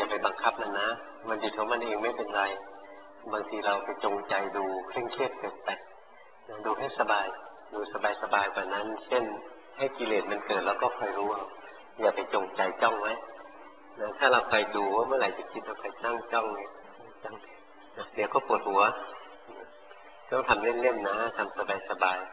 าไปบังคับมันนะมันจิตของมันเองไม่เป็นไรบางทีเราไปจงใจดูเคร่งเครียดเกินไปดูให้สบายดูสบายกว่านั้นเช่นให้กิเลสมันเกิดแล้วก็คอยรู้อย่าไปจงใจจ้องไว้ถ้าเราไปดูว่าเมื่อไหร่จะคิดเราไปตั้งจ้องเนี่ยเดี๋ยวก็ปวดหัวต้องทำเล่นๆนะทำสบาย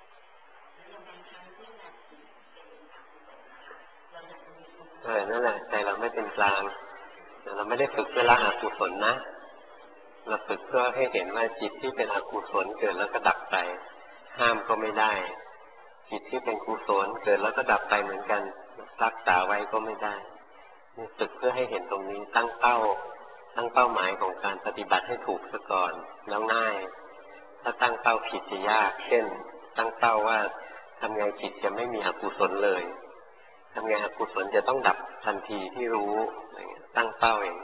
นั่นแหละใจเราไม่เป็นกลางเราไม่ได้ฝึกเพื่อละอกุศลนะเราฝึกเพื่อให้เห็นว่าจิตที่เป็นอกุศลเกิดแล้วก็ดับไปห้ามก็ไม่ได้จิตที่เป็นกุศลเกิดแล้วก็ดับไปเหมือนกันรักษาไว้ก็ไม่ได้ฝึกเพื่อให้เห็นตรงนี้ตั้งเป้าหมายของการปฏิบัติให้ถูกซะก่อนแล้วง่ายถ้าตั้งเป้าผิดจะยากเช่นตั้งเป้าว่าทำไงจิตจะไม่มีอกุศลเลยทำไงอกุศลจะต้องดับทันทีที่รู้ตั้งเป้าอย่าง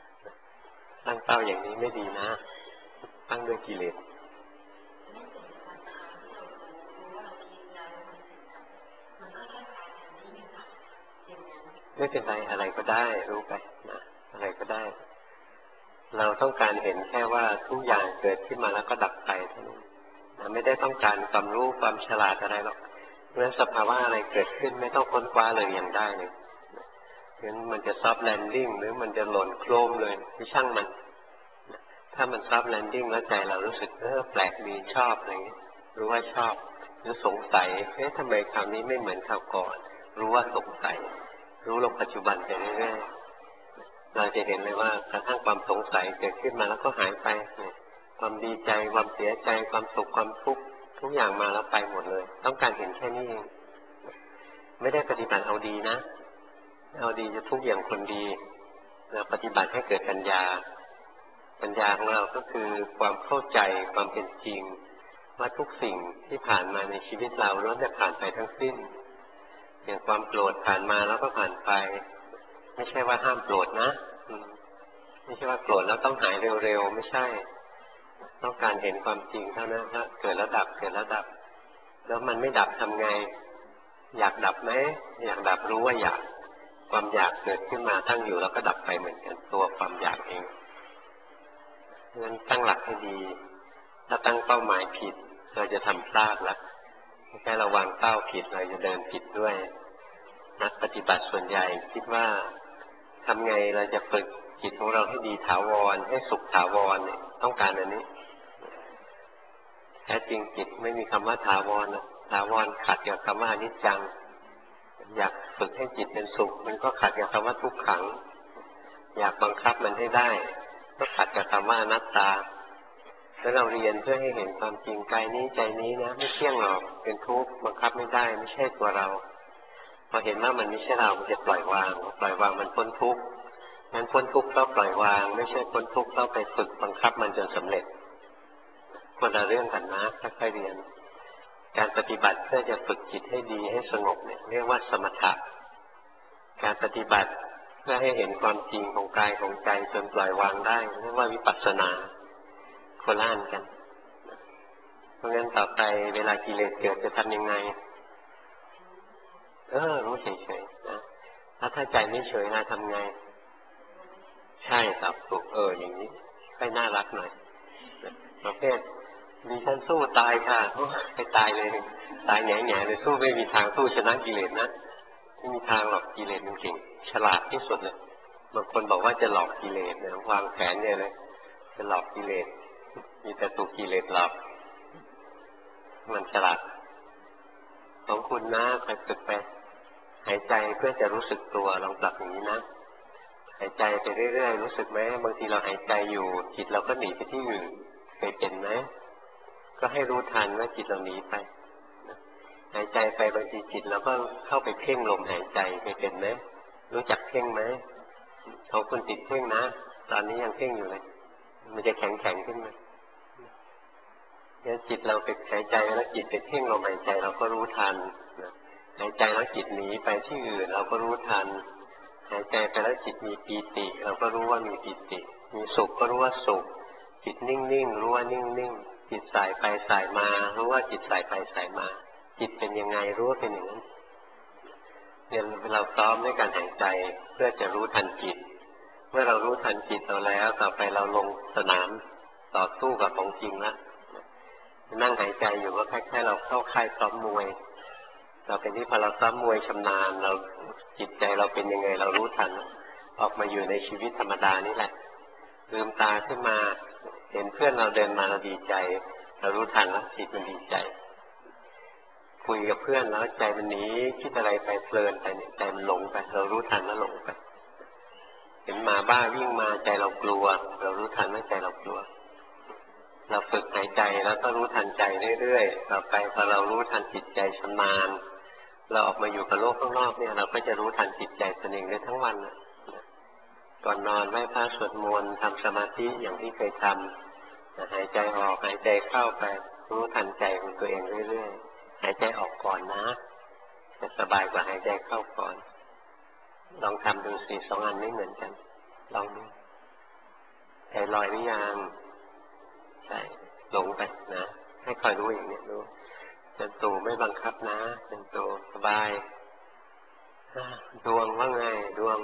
นี้ไม่ดีนะตั้งด้วยกิเลสไม่เป็นไรอะไรก็ได้รู้ไปนะอะไรก็ได้เราต้องการเห็นแค่ว่าทุกอย่างเกิดขึ้นมาแล้วก็ดับไปเท่านั้นไม่ได้ต้องการความรู้ความฉลาดอะไรหรอกเพราะฉะนั้นสภาวะอะไรเกิดขึ้นไม่ต้องค้นคว้าเลยอย่างได้เลยงั้นมันจะซอฟต์แลนดิ้งหรือมันจะหล่นโครมเลยที่ช่างมันถ้ามันซอฟต์แลนดิ้งแล้วใจเรารู้สึกแปลกดีชอบอะไรอย่างนี้รู้ว่าชอบหรือสงสัยทำไมคราวนี้ไม่เหมือนคราวก่อนรู้ว่าสงสัยรู้ลงปัจจุบันไปเรื่อยๆเราจะเห็นเลยว่ากระทั่งความสงสัยเกิดขึ้นมาแล้วก็หายไปความดีใจความเสียใจความสุขความทุกข์ทุกอย่างมาแล้วไปหมดเลยต้องการเห็นแค่นี้เองไม่ได้ปฏิบัติเอาดีนะเอาดีจะทุกอย่างคนดีเราปฏิบัติให้เกิดปัญญาของเราก็คือความเข้าใจความเป็นจริงว่าทุกสิ่งที่ผ่านมาในชีวิตเราล้วนแต่ผ่านไปทั้งสิ้นอย่างความโกรธผ่านมาแล้วก็ผ่านไปไม่ใช่ว่าห้ามโกรธนะไม่ใช่ว่าโกรธแล้วต้องหายเร็วๆไม่ใช่ต้องการเห็นความจริงเท่านั้นว่าเกิดแล้วดับแล้วมันไม่ดับทำไงอยากดับไหมอยากดับรู้ว่าอยากความอยากเกิดขึ้นมาตั้งอยู่แล้วก็ดับไปเหมือนกันตัวความอยากเองงั้นตั้งหลักให้ดีถ้าตั้งเป้าหมายผิดเราจะทำพลาดละแค่ระวังเป้าผิดเราจะเดินผิดด้วยนักปฏิบัติส่วนใหญ่คิดว่าทำไงเราจะฝึกจิตของเราให้ดีถาวรให้สุขถาวรเนี่ยต้องการอันนี้แท้จริงจิตไม่มีคำว่าถาวรนะถาวรขัดกับคำว่าอนิจจังอยากฝึกให้จิตเป็นสุขมันก็ขัดกับคำว่าทุกขังอยากบังคับมันให้ได้ก็ขัดกับคำว่าอนัตตาแล้วเราเรียนเพื่อให้เห็นความจริงกายนี้ใจนี้นะไม่เที่ยงหรอกเป็นทุกข์บังคับไม่ได้ไม่ใช่ตัวเราพอเห็นว่ามันไม่ใช่เรามันจะปล่อยวางมันพ้นทุกข์งั้นพ้นทุกข์ก็ปล่อยวางไม่ใช่พ้นทุกข์ต้องไปฝึกบังคับมันจนสำเร็จคนละเรื่องกันนะค่อยๆเรียนการปฏิบัติเพื่อจะฝึกจิตให้ดีให้สงบเนี่ยเรียกว่าสมถะการปฏิบัติเพื่อให้เห็นความจริงของกายของใจจนปล่อยวางได้เรียกว่าวิปัสสนาคนละอันกันเพราะงั้นต่อไปเวลากิเลสเกิดจะทำยังไงรู้เฉยๆนะถ้าใจไม่เฉยนะทำไงใช่ครับถูกอย่างนี้ค่อยน่ารักหน่อยประเภทดิฉันสู้ตายค่ะไปตายเลยตายแง่ๆเลยสู้ไม่มีทางสู้ชนะกิเลสนะไม่มีทางหรอกกิเลสมันเก่งฉลาดที่สุดเลยบางคนบอกว่าจะหลอกกิเลสนะวางแผนเนี่ยเลยจะหลอกกิเลสมีแต่ถูกกิเลสหลอกมันฉลาดของคุณนะไปฝึกไปหายใจเพื่อจะรู้สึกตัวลองปรับอย่างนี้นะหายใจไปเรื่อยๆรู้สึกไหมบางทีเราหายใจอยู่จิตเราก็หนีไปที่อื่นเคยเป็นไหมก็ให้รู้ทันว่าจิตเราหนีไปหายใจไปบางทีจิตเราก็เข้าไปเพ่งลมหายใจเคยเป็นไหมรู้จักเพ่งไหมของคุณติดเพ่งนะตอนนี้ยังเพ่งอยู่เลยมันจะแข็งขึ้นมาเนี่ยจิตเราไปหายใจแล้วจิตไปเพ่งลมหายใจเราก็รู้ทันหายใจแล้วจิตหนีไปที่อื่นเราก็รู้ทันหายใจไปแล้วจิตมีปีติเราก็รู้ว่ามีปีติมีสุขก็รู้ว่าสุขจิตนิ่งๆรู้ว่านิ่งๆจิตสายไปสายมารู้ว่าจิตสายไปสายมาจิตเป็นยังไงรู้ว่าเป็นอย่างนั้นเนี่ยเราซ้อมด้วยการหายใจเพื่อจะรู้ทันจิตเมื่อเรารู้ทันจิตเราแล้วต่อไปเราลงสนามต่อสู้กับของจริงแล้วนั่งหายใจอยู่ก็คล้ายๆเราเข้าค่ายซ้อมมวยเราเป็นที่พอเราซ้อมมวยชำนาญเราจิตใจเราเป็นยังไงเรารู้ทันออกมาอยู่ในชีวิตธรรมดานี่แหละลืมตาขึ้นมาเห็นเพื่อนเราเดินมาเราดีใจเรารู้ทันแล้วจิตมันดีใจคุยกับเพื่อนแล้วใจมันหนีคิดอะไรไปเพลินไปเนี่ยใจมันหลงไปเรารู้ทันแล้วหลงไปเห็นหมาบ้าวิ่งมาใจเรากลัวเรารู้ทันว่าใจเรากลัวเราฝึกหายใจแล้วก็รู้ทันใจเรื่อยๆต่อไปพอเรารู้ทันจิตใจชำนาญเราออกมาอยู่กับโลกข้างนอกเนี่ยเราก็จะรู้ทันจิตใจตนเองได้ทั้งวันก่อนนอนไหว้พระสวดมนต์ทำสมาธิอย่างที่เคยทำหายใจออกหายใจเข้าไปรู้ทันใจของตัวเองเรื่อยๆหายใจออกก่อนนะจะสบายกว่าหายใจเข้าก่อนลองทำดูสิสองอันไม่เหมือนกันลองดูใจลอยหรือยังใช่หลงไปนะให้คอยรู้อย่างนี้รู้จันตูไม่บังคับนะจันตูสบายดวงว่าไงดวง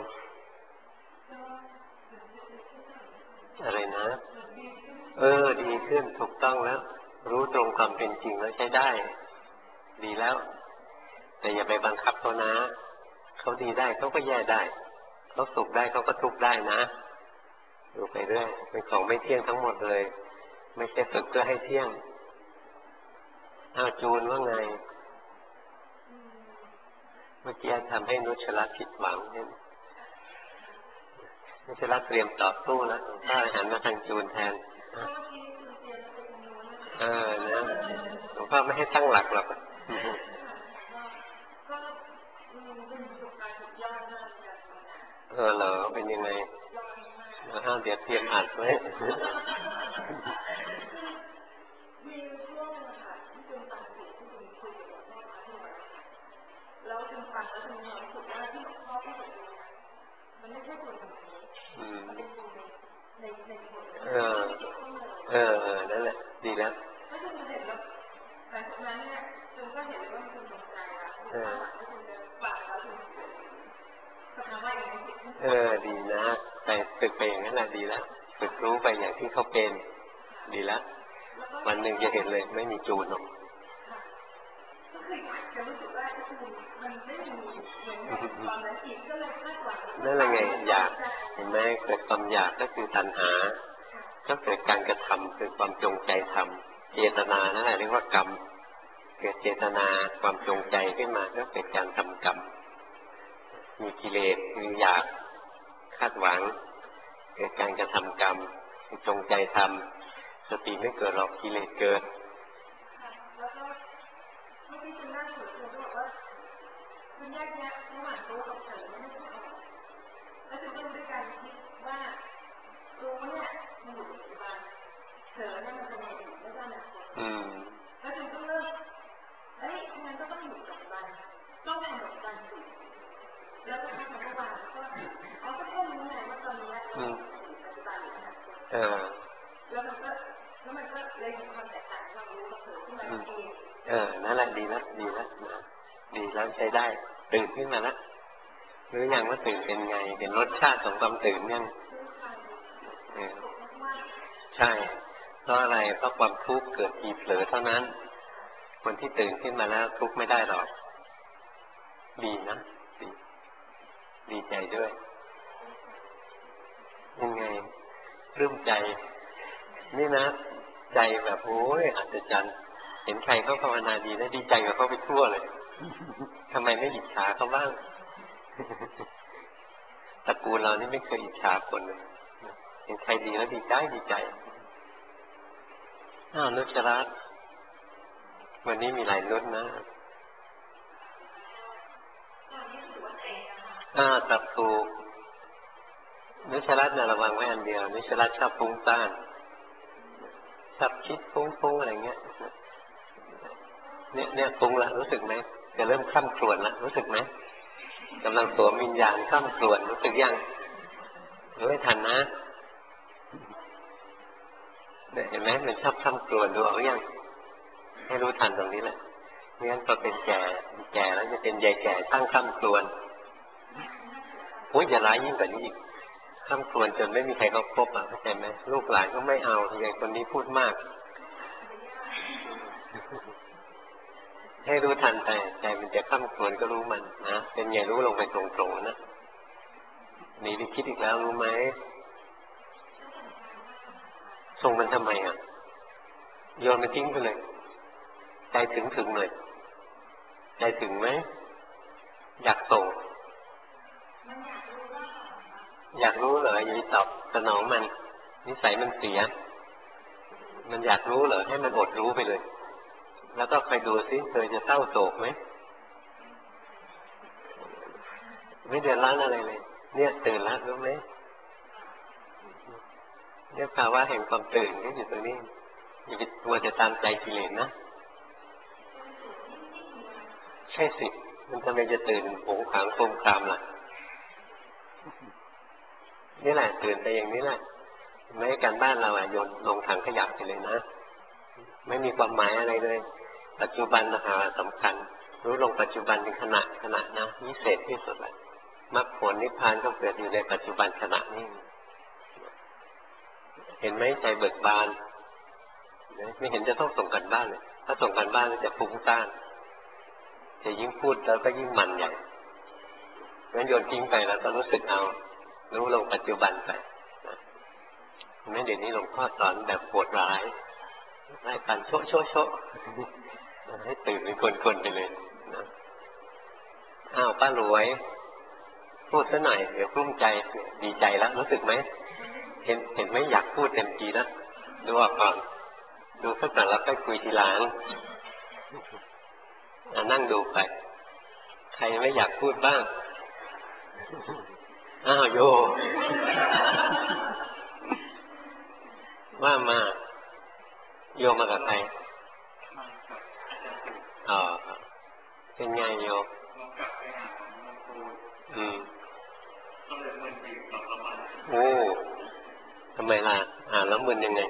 อะไรนะดีขึ้นถูกต้องแล้วรู้ตรงความเป็นจริงแล้วใช้ได้ดีแล้วแต่อย่าไปบังคับเขานะเขาดีได้เขาก็แย่ได้เขาสุขได้เขาก็ทุกข์ได้นะดูไปเรื่อยเป็นของไม่เที่ยงทั้งหมดเลยไม่ใช่ฝึกเพื่อให้เที่ยงจูนว่าไงเมื่อกี้ทำให้นุชรัตน์ผิดหวังเนี่ยนุชรัตน์เตรียมต่อสู้แล้วถ้าหันมาทางจูนแทนนะหลวงพ่อไม่ให้ตั้งหลักหรอกเหรอเป็นยังไงเดี๋ยวเตรียมอัดไว้แล้วจึงฟังแล้วจึงมีความรู้สึกว่าที่หลวงพ่อพูดมันไม่ใช่ตัวตรงนี้มันเป็นตัวในนั่นแหละดีแล้วถ้าจึงเห็นแล้วหลังจากนั้นเนี่ยจึงก็เห็นว่ามันเป็นดวงใจละแล้วจึงจะฟังแล้วจึงทำว่าอย่างนี้ดีนะแต่ฝึกไปอย่างนั้นแหละดีแล้วฝึกรู้ไปอย่างที่เขาเป็นดีแล้ววันหนึ่งจะเห็นเลยไม่มีจูนหรอกนั่นแหละไงอยากเห็นไหมเกิดความอยากก็คือตัณหาก็เกิดการกระทำคือความจงใจทำเจตนานั่นแหละเรียกว่ากรรมเกิดเจตนาความจงใจขึ้นมาก็เกิดการทำกรรมมีกิเลสคืออยากคาดหวังเกิดการกระทำกรรมจงใจทำสติไม่เกิดหรอกกิเลสเกิดมันแยกแยะระหว่างรู้กับเผลอไม่ได้ออกแล้วจึงต้องด้วยการคิดว่ารู้เนี่ยมันอยู่ปัจจุบันเผลอเนี่ยมันเป็นอดีตแล้วก็อนาคตแล้วจึงต้องเลิกงั้นก็ต้องอยู่ปัจจุบันต้องทำปัจจุบันสิแล้วก็ทำปัจจุบันก็เอาก็แค่รู้ไงว่าตอนนี้เราอยู่ปัจจุบันหรืออนาคตแล้วมันก็เลยเห็นความแตกต่างความรู้กับเผลอที่มันเองนั่นแหละดีแล้วดีแล้วดีแล้วใช้ได้ตื่นขึ้นมาแล้วรู้ยังว่าตื่นเป็นไงเห็นรสชาติของความตื่นยังใช่เพราะอะไรเพราะความทุกข์เกิดทีเผลอเท่านั้นคนที่ตื่นขึ้นมาแล้วทุกข์ไม่ได้หรอกดีนะดีใจด้วยยังไงปลื้มใจนี่นะใจแบบโอ้ยอัศจรรย์เห็นใครเขาภาวนาดีแล้วดีใจกับเขาไปทั่วเลยทำไมไม่อิจฉาเขาบ้างตระกูลเรานี่ไม่เคยอิจฉาคนเลยเห็นใครดีแล้วดีใจนุชรัตน์วันนี้มีหลายนุชนะตับถูกนุชรัตน์เนี่ยระวังไว้อันเดียวนุชรัตน์ชอบฟุ้งซ่านชอบคิดฟุ้งอะไรเงี้ยเนี่ยฟุ้งละรู้สึกไหมจะเริ่มคล่ำครวญละรู้สึกไหมกำลังสวมวิญญาณคล่ำครวญรู้สึกยังไม่ทันนะเห็นไหมมันชอบคล่ำครวญดูเอายังให้รู้ทันตรงนี้แหละไม่งั้นพอเป็นแก่แล้วจะเป็นยายแก่ตั้งคล่ำครวญโอ้ยอย่าร้ายยิ่งกว่านี้อีกข้ามครวญจนไม่มีใครเขาคบเข้าใจไหมลูกหลานก็ไม่เอายายคนนี้พูดมากให้รู้ทันใจใจมันจะข้ามครวญก็รู้มันนะเป็นไงรู้ลงไปตรงๆนะหนีไปคิดอีกแล้วรู้ไหมส่งมันทำไมโยนมันทิ้งไปเลยใจถึงเลยใจถึงไหมอยากส่งอยากรู้เหรออย่าไปตอบสนองมันนิสัยมันเสียมันอยากรู้เหรอให้มันอดรู้ไปเลยแล้วก็ไปดูซิเธอจะเศร้าโศกไหมไม่เดือดร้อนอะไรเลยเนี่ยตื่นแล้วรู้ไหมเนี่ยภาวะแห่งความตื่นก็อยู่ตรงนี้อย่าไปมัวแต่ตามใจกิเลสนะใช่สิมันทำไมจะตื่นโผงผางโคมคามล่ะนี่แหละตื่นไปอย่างนี้แหละไม่ให้การบ้านเราโยนลงถังขยะไปเลยนะไม่มีความหมายอะไรเลยปัจจุบันสำคัญรู้ลงปัจจุบันเป็นขณะนะวิเศษที่สุดเลยมรรคผลนิพพานก็เกิดอยู่ในปัจจุบันขณะนี้เห็นไหมใจเบิกบานไม่เห็นจะต้องส่งกันบ้านเลยถ้าส่งกันบ้านจะฟุ้งซ่านจะยิ่งพูดแล้วก็ยิ่งมันใหญ่งั้นโยนทิ้งไปแล้วก็รู้สึกเอารู้ลงปัจจุบันไปไม่เดี๋ยวนี้หลวงพ่อสอนแบบโหดร้ายไล่กันโชะให้ตื่นเป็นคนไปเลยนะอ้าวป้ารวยพูดซะหน่อยเดี๋ยวกลุ้มใจดีใจแล้วรู้สึกไหมเห็นไหมอยากพูดเต็มทีนะดูออกก่อนดูสักหน่อยแล้วค่อยคุยทีหลังนั่งดูไปใครไม่อยากพูดบ้างอ้าวโยว่ามาโยมากับใครเป็นไงโยโอ้ทำไมล่ะแล้วมึนยังไง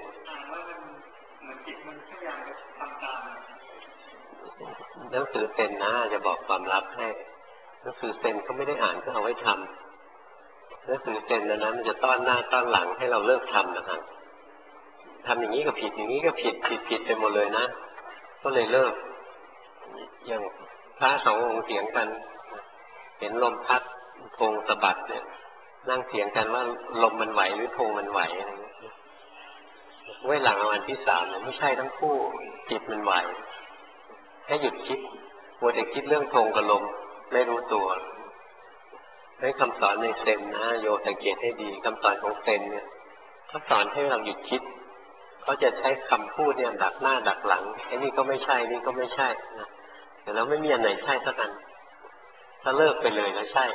หนังสือเซนนะจะบอกความลับให้หนังสือเซนเขาไม่ได้อ่านก็เอาไว้ทำหนังสือเซนนะมันจะต้อนหน้าต้อนหลังให้เราเลิกทำนะครับทำอย่างนี้ก็ผิดอย่างนี้ก็ผิดไปหมดเลยนะก็เลยเลิกอย่างพระสององค์เถียงกันเห็นลมพัดธงสะบัดเนี่ยนั่งเถียงกันว่าลมมันไหวหรือธงมันไหวอะไรเงี้ยไว้หลังวันที่สามเนี่ยไม่ใช่ทั้งคู่จิตมันไหวให้หยุดคิดมัวแต่คิดเรื่องธงกับลมไม่รู้ตัวให้คำสอนในเซนนะโยสังเกตให้ดีคำสอนของเซนเนี่ยเขาสอนให้เราหยุดคิดเขาจะใช้คำพูดเนี่ยดักหน้าดักหลังไอ้นี่ก็ไม่ใช่นี่ก็ไม่ใช่นะแต่แล้วไม่มีอันไหนใช่สักอันถ้าเลิกไปเลยแล้วใช่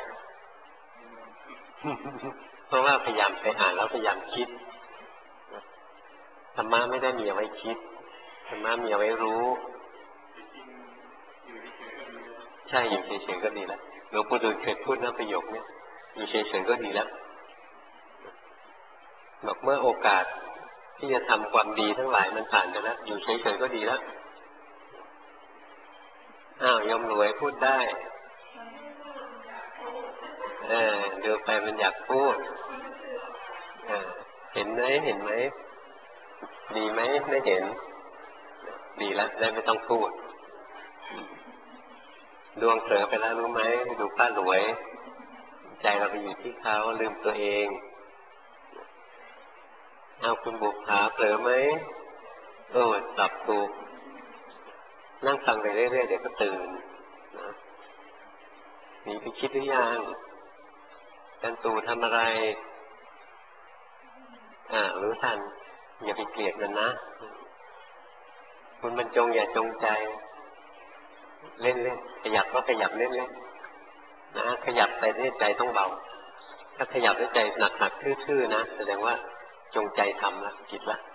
เพราะว่าพยายามไปอ่านแล้วพยายามคิดธรรมะไม่ได้มีเอาไว้คิดธรรมะมีเอาไว้รู้ใช่อยู่เฉยๆก็ดีแล้วหลวงปู่ดูลเคยพูดนะประโยคนี้อยู่เฉยๆก็ดีแล้วบอกเมื่อโอกาสที่จะทำความดีทั้งหลายมันผ่านไปแล้วอยู่เฉยๆก็ดีแล้วอ้าวยมรวยพูดได้ดูไปมันอยากพูดเห็นไหมดีไหมไม่เห็นดีแล้วได้ไม่ต้องพูดดวงเผลอไปแล้วรู้ไหมดูป้ารวยใจเราไปอยู่ที่เขาลืมตัวเองเอาคุณบุกขาเผลอไหมตอบถูกนั่งฟังไปเรื่อยๆเดี๋ยวก็ตื่นนะหนีไปคิดหรือยังกันตูทำอะไรรู้ทันอย่าไปเกลียดมันนะคุณบรรจงอย่าจงใจเล่นขยับก็ขยับเล่นนะขยับไปด้วยใจต้องเบาถ้าขยับด้วยใจหนักทื่อๆนะแสดงว่าจงใจทำละผิดละ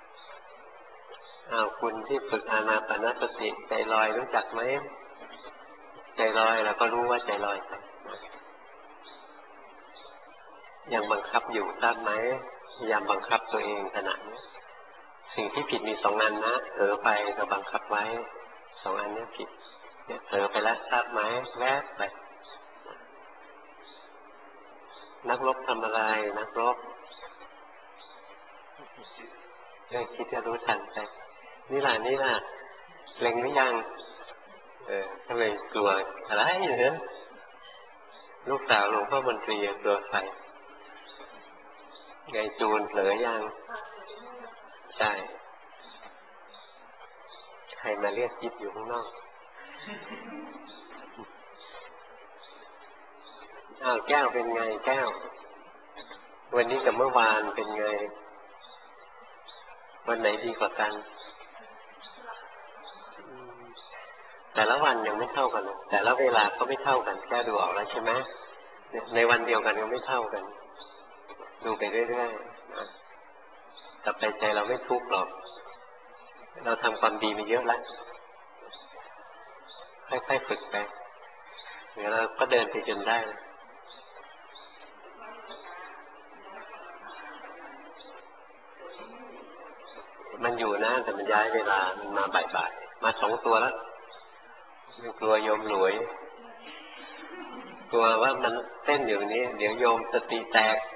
คุณที่ฝึกอานาปานสติใจลอยรู้จักไหมใจลอยแล้วก็รู้ว่าใจลอยไปยังบังคับอยู่ทราบไหมพยายามบังคับตัวเองขณะนี้สิ่งที่ผิดมีสองอันนะเผลอไปกับบังคับไว้สองอันนี้ผิดเนี่ยเผลอไปแล้วทราบไหมแวบไปนักรบทำอะไรนักรบคิดจะรู้ทันไปนี่แหละเล็งหรือยังทำไมกลัวอะไรเนี่ยลูกสาวหลวงพ่อมนตรีกลัวใครไงจูนเผลอยังใช่ใครมาเรียกจิ๊บอยู่ข้างนอกอ้าวแก้วเป็นไงแก้ววันนี้กับเมื่อวานเป็นไงวันไหนดีกว่ากันแต่ละวันยังไม่เท่ากันแต่ละเวลาก็ไม่เท่ากันแก้ดูออกแล้วใช่ไหมในวันเดียวกันก็ไม่เท่ากันดูไปเรื่อยๆแต่ใจเราไม่ทุกข์หรอกเราทำความดีมาเยอะแล้วค่อยๆฝึกไปเดี๋ยวเราก็เดินไปจนได้มันอยู่นะแต่มันย้ายเวลามันมาบ่ายๆมา2 ตัวแล้วมันกลัวโยมหลวยกลัวว่ามันเต้นอยู่นี้เดี๋ยวโยมสติแตก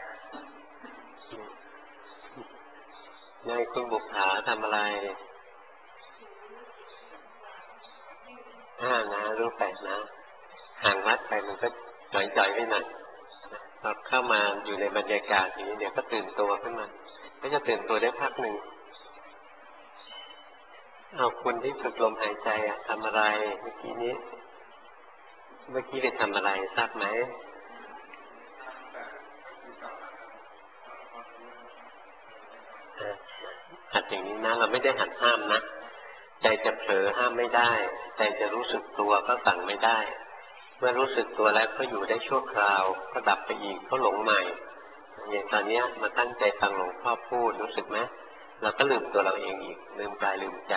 นายคุณบุกหาทำอะไรนะรู้ไปนะห่างวัดไปมันก็จ่อยๆไปหน่อยพอเข้ามาอยู่ในบรรยากาศนี้เดี๋ยวก็ตื่นตัวขึ้นมาก็จะตื่นตัวได้พักหนึ่งเอาคุณที่ฝึกลมหายใจทำอะไรเมื่อกี้ไปทำอะไรทราบไหมหัดอย่างนี้นะเราไม่ได้หัดห้ามนะใจจะเผลอห้ามไม่ได้ใจจะรู้สึกตัวก็สั่งไม่ได้เมื่อรู้สึกตัวแล้วก็อยู่ได้ชั่วคราวก็ดับไปอีกก็หลงใหม่อย่างตอนนี้มาตั้งใจฟังหลวงพ่อพูดรู้สึกไหมเราก็ลืมตัวเราเองอีกลืมกายลืมใจ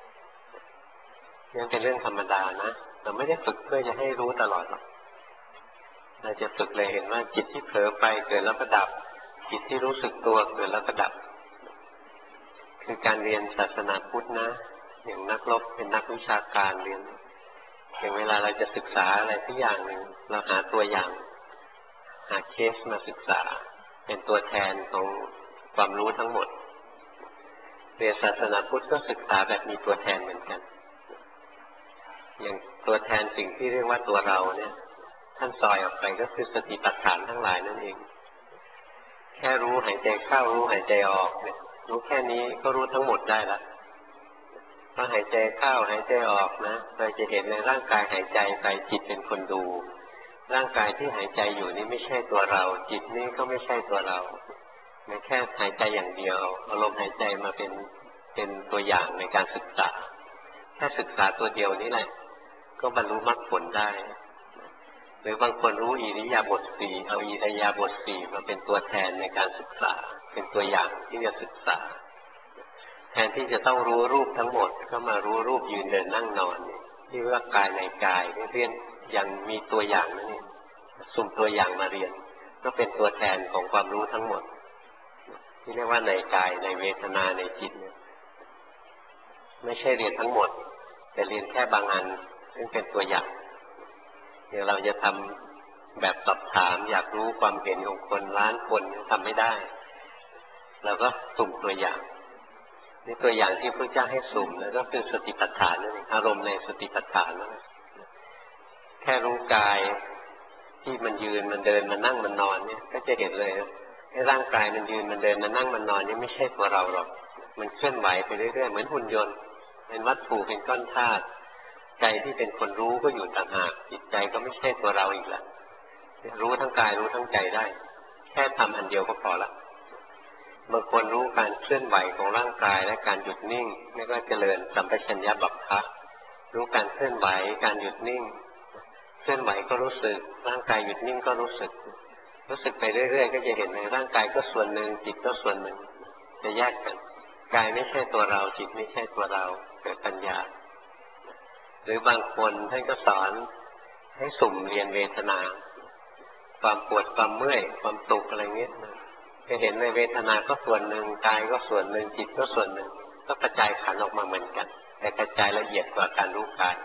ยังเป็นเรื่องธรรมดานะเราไม่ได้ฝึกเพื่อจะให้รู้ตลอดหรอกเราจะฝึกเลยเห็นว่าจิตที่เผลอไปเกิดแล้วก็ดับจิตที่รู้สึกตัวเกิดแล้วก็ดับคือการเรียนศาสนาพุทธนะอย่างนักรบเป็นนักวิชาการเรียนอย่างเวลาเราจะศึกษาอะไรทุกอย่างหนึ่งเราหาตัวอย่างหาเคสมาศึกษาเป็นตัวแทนของความรู้ทั้งหมดเรียนศาสนาพุทธก็ศึกษาแบบมีตัวแทนเหมือนกันอย่างตัวแทนสิ่งที่เรียกว่าตัวเราเนี่ยท่านซอยออกไปก็คือสติปัฏฐานทั้งหลายนั่นเองแค่รู้หายใจเข้ารู้หายใจออกเนี่ยรู้แค่นี้ก็รู้ทั้งหมดได้ละพอหายใจเข้าหายใจออกนะเราจะเห็นในร่างกายหายใจไปจิตเป็นคนดูร่างกายที่หายใจอยู่นี่ไม่ใช่ตัวเราจิตนี่ก็ไม่ใช่ตัวเราแค่หายใจอย่างเดียวเอาลมหายใจมาเป็นตัวอย่างในการศึกษาแค่ศึกษาตัวเดียวนี้แหละก็บรรลุมรรคผลได้หรือบางคนรู้อิริยาบถสี่เอาอิริยาบถสี่มาเป็นตัวแทนในการศึกษาเป็นตัวอย่างที่จะศึกษาแทนที่จะต้องรู้รูปทั้งหมดก็มารู้รูปยืนเดินนั่งนอนที่ว่ากายในกายเรียนยังมีตัวอย่างนั่นเองสุ่มตัวอย่างมาเรียนก็เป็นตัวแทนของความรู้ทั้งหมดที่เรียกว่าในกายในเวทนาในจิตเนี่ยไม่ใช่เรียนทั้งหมดแต่เรียนแค่บางอันซึ่งเป็นตัวอย่างเดี๋ยวเราจะทำแบบสอบถามอยากรู้ความเห็นของคนล้านคนทำไม่ได้เราก็สุ่มตัวอย่างนี่ตัวอย่างที่พระเจ้าให้สุ่มแล้วก็คือสติปัฏฐานนั่นเองอารมณ์ในสติปัฏฐานนั่นแค่รู้กายที่มันยืนมันเดินมันนั่งมันนอนเนี่ยก็จะเห็นเลยไอ้ร่างกายมันยืนมันเดินมันนั่งมันนอนนี่ไม่ใช่ตัวเราหรอกมันเคลื่อนไหวไปเรื่อยๆเหมือนหุ่นยนต์เป็นวัตถุเป็นก้อนธาตุใจที่เป็นคนรู้ก็อยู่ต่างหากจิตใจก็ไม่ใช่ตัวเราอีกแล้วรู้ทั้งกายรู้ทั้งใจได้แค่ทำอันเดียวก็พอละบางคนรู้การเคลื่อนไหวของร่างกายและการหยุดนิ่งนี่ก็เจริญสัมปชัญญะบัพพะรู้การเคลื่อนไหวการหยุดนิ่งเคลื่อนไหวก็รู้สึกร่างกายหยุดนิ่งก็รู้สึกไปเรื่อยๆก็จะเห็นในร่างกายก็ส่วนหนึ่งจิตก็ส่วนหนึ่งจะแยกกันกายไม่ใช่ตัวเราจิตไม่ใช่ตัวเราเกิดปัญญาหรือบางคนท่านก็สอนให้สุ่มเรียนเวทนาความปวดความเมื่อยความตุกอะไรเงี้ยจะเห็นในเวทนาก็ส่วนหนึ่งกายก็ส่วนหนึ่งจิตก็ส่วนหนึ่งก็กระจายขันออกมาเหมือนกันแต่กระจายละเอียดกว่าการรู้กาย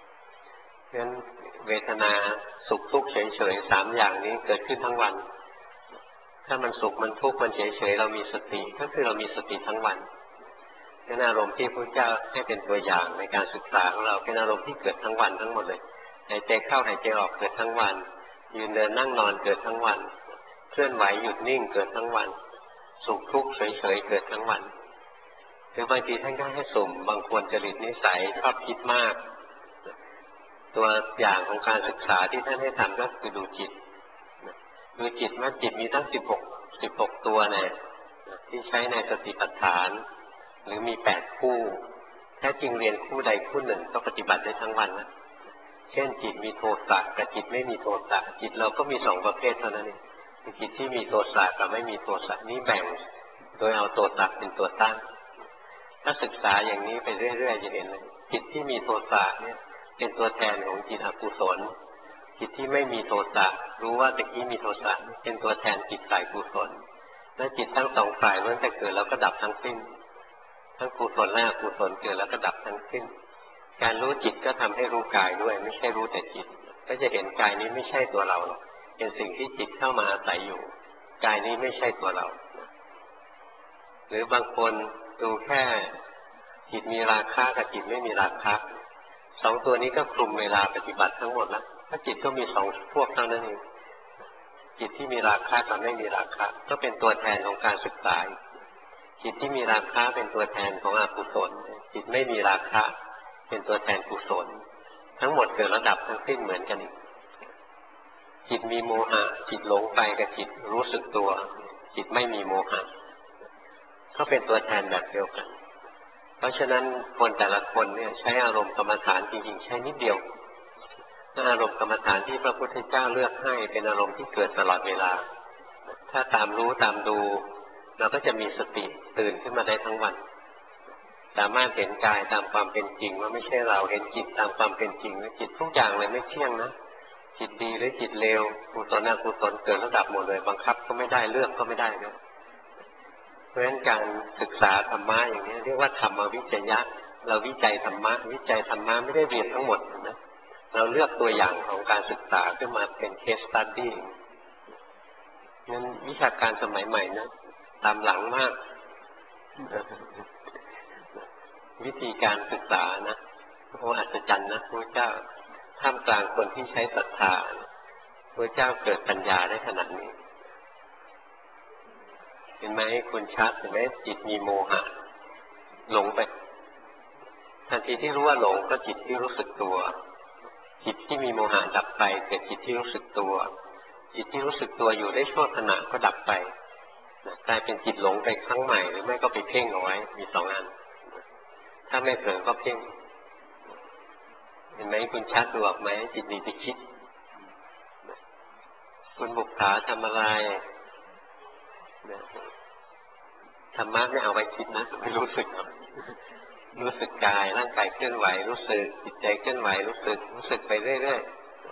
เพราะฉะนั้นเวทนาสุขทุกข์เฉยๆ3อย่างนี้เกิดขึ้นทั้งวันถ้ามันสุขมันทุกข์มันเฉยๆเรามีสติก็คือเรามีสติทั้งวันเป็นอารมณ์ที่พระเจ้าให้เป็นตัวอย่างในการศึกษาของเราเป็นอารมณ์ที่เกิดทั้งวันทั้งหมดเลยหายใจเข้าหายใจออกเกิดทั้งวันยืนเดินนั่งนอนเกิดทั้งวันเคลื่อนไหวหยุดนิ่งเกิดทั้งวันสุขทุกข์เฉยๆเกิดทั้งวันหรือบางทีท่านก็ให้สุ่มบางคนจริตนิสัยชอบคิดมากตัวอย่างของการศึกษาที่ท่านให้ทำก็คือดูจิตว่าจิตมีทั้ง16ตัวเนี่ยที่ใช้ในสติปัฏฐานหรือมี8คู่แท้จริงเรียนคู่ใดคู่หนึ่งก็ปฏิบัติได้ทั้งวันนะเช่นจิตมีโทสะกับจิตไม่มีโทสะจิตเราก็มี2ประเภทเท่านั้นเองจิตที่มีโทสะกับไม่มีโทสะนี้แบ่งโดยเอาโทสะเป็นตัวตั้งถ้าศึกษาอย่างนี้ไปเรื่อยๆจะเห็นเลยจิตที่มีโทสะเนี่ยเป็นตัวแทนของจิตอกุศลจิตที่ไม่มีโทสะรู้ว่าตะกี้มีโทสะเป็นตัวแทนจิตฝ่ายกุศลและจิตทั้งสองฝ่ายล้วนแต่เกิดแล้วก็ดับทั้งสิ้นทั้งกุศลและอกุศลเกิดแล้วก็ดับทั้งสิ้นการรู้จิตก็ทำให้รู้กายด้วยไม่ใช่รู้แต่จิตก็จะเห็นกายนี้ไม่ใช่ตัวเราหรอกเป็นสิ่งที่จิตเข้ามาอาศัยอยู่กายนี้ไม่ใช่ตัวเราหรือบางคนดูแค่จิตมีราคะกับจิตไม่มีราคะ2ตัวนี้ก็คลุมเวลาปฏิบัติทั้งหมดแล้วถ้าจิตก็มี2พวกเท่านั้นเองจิตที่มีราคะกับไม่มีราคะก็เป็นตัวแทนของการศึกษาจิตที่มีราคะเป็นตัวแทนของอกุศลจิตไม่มีราคะเป็นตัวแทนกุศลทั้งหมดเกิดระดับทั้งสิ้นเหมือนกันจิตมีโมหะจิตหลงไปกับจิตรู้สึกตัวจิตไม่มีโมหะก็เป็นตัวแทนแบบเดียวกันเพราะฉะนั้นคนแต่ละคนเนี่ยใช้อารมณ์กรรมฐานจริงๆใช้นิดเดียวอารมณ์กรรมฐานที่พระพุทธเจ้าเลือกให้เป็นอารมณ์ที่เกิดตลอดเวลาถ้าตามรู้ตามดูเราก็จะมีสติตื่นขึ้นมาได้ทั้งวันสามารถเห็นกายตามความเป็นจริงว่าไม่ใช่เราเห็นจิตตามความเป็นจริงว่าจิตทุกอย่างเลยไม่เที่ยงนะจิตดีหรือจิตเลวกุศลอกุศลเกิดระดับหมดเลยบังคับก็ไม่ได้เลือกก็ไม่ได้นะเพราะฉะนั้นการศึกษาธรรมะอย่างนี้เรียกว่าธรรมวิจยะเราวิจัยธรรมะวิจัยธรรมะไม่ได้เรียนทั้งหมดนะเราเลือกตัวอย่างของการศึกษาขึ้นมาเป็น case study งั้นวิชาการสมัยใหม่นะตามหลังมากวิธีการศึกษานะโอ้อัศจรรย์นะพระเจ้าท่ามกลางคนที่ใช้ศรัทธาพระเจ้าเกิดปัญญาได้ขนาดนี้เห็นไหมคุณชัดเห็นไหมจิตมีโมหะหลงไปทันทีที่รู้ว่าหลงก็จิตที่รู้สึกตัวจิตที่มีโมหะดับไปเกิดจิตที่รู้สึกตัวจิตที่รู้สึกตัวอยู่ได้ชั่วขณะก็ดับไปกลายเป็นจิตหลงไปครั้งใหม่หรือไม่ก็ไปเพ่งเอาไว้มี2 อันถ้าไม่เผลอก็เพ่งเห็นไหมคุณชัดดูออกไหมจิตหนีไปคิดคุณบุกขาทำอะไรธรรมะไม่เอาไว้คิดนะไม่รู้สึกรู้สึกกายร่างกายเคลื่อนไหวรู้สึกจิตใจเคลื่อนไหวรู้สึกไปเรื่อย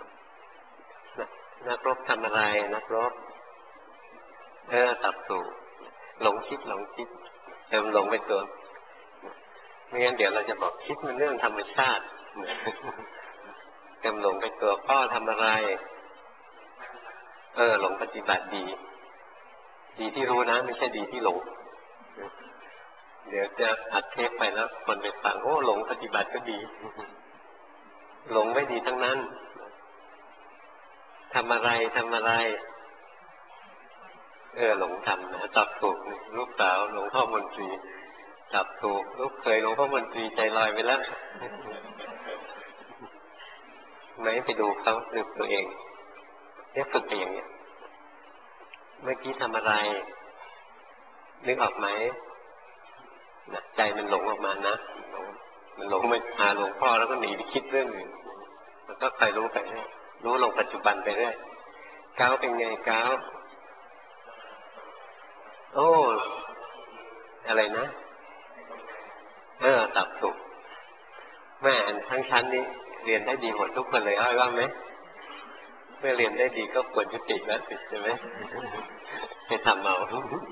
ๆนักรบทำอะไรนักรบตับถูกหลงคิดเติมหลงไปตัวไม่งั้นเดี๋ยวเราจะบอกคิดมันเรื่องธรรมชาติเติมหลงไปตัวพ่อทำอะไรหลงปฏิบัติดีที่รู้นะไม่ใช่ดีที่หลงเดี๋ยวจะอัดเทปไปแล้วคนไปฟังโอ้หลงปฏิบัติก็ดีหลงไม่ดีทั้งนั้นทำอะไรหลงทำนะตอบถูกลูกสาวหลวงพ่อมนตรีตอบถูกลูกเคยหลวงพ่อมนตรีใจลอยไปแล้วไหนไปดูเขาดูตัวเองเนี่ยฝึกไปอย่างเนี้ยเมื่อกี้ทำอะไรนึกออกไหมใจมันหลงออกมานะมันหลงไปหาหลวงพ่อแล้วก็หนีไปคิดเรื่องอื่นมันก็คอยรู้ไปเรื่อยรู้ลงปัจจุบันไปเรื่อยก้าวเป็นไงก้าวโอ้อะไรนะตอบถูกแม่ทั้งชั้นนี้เรียนได้ดีหมดทุกคนเลยอ้อยว่าไหมเมื่อเรียนได้ดีก็ควรยุติแล้วใช่ไหมไปทำเอา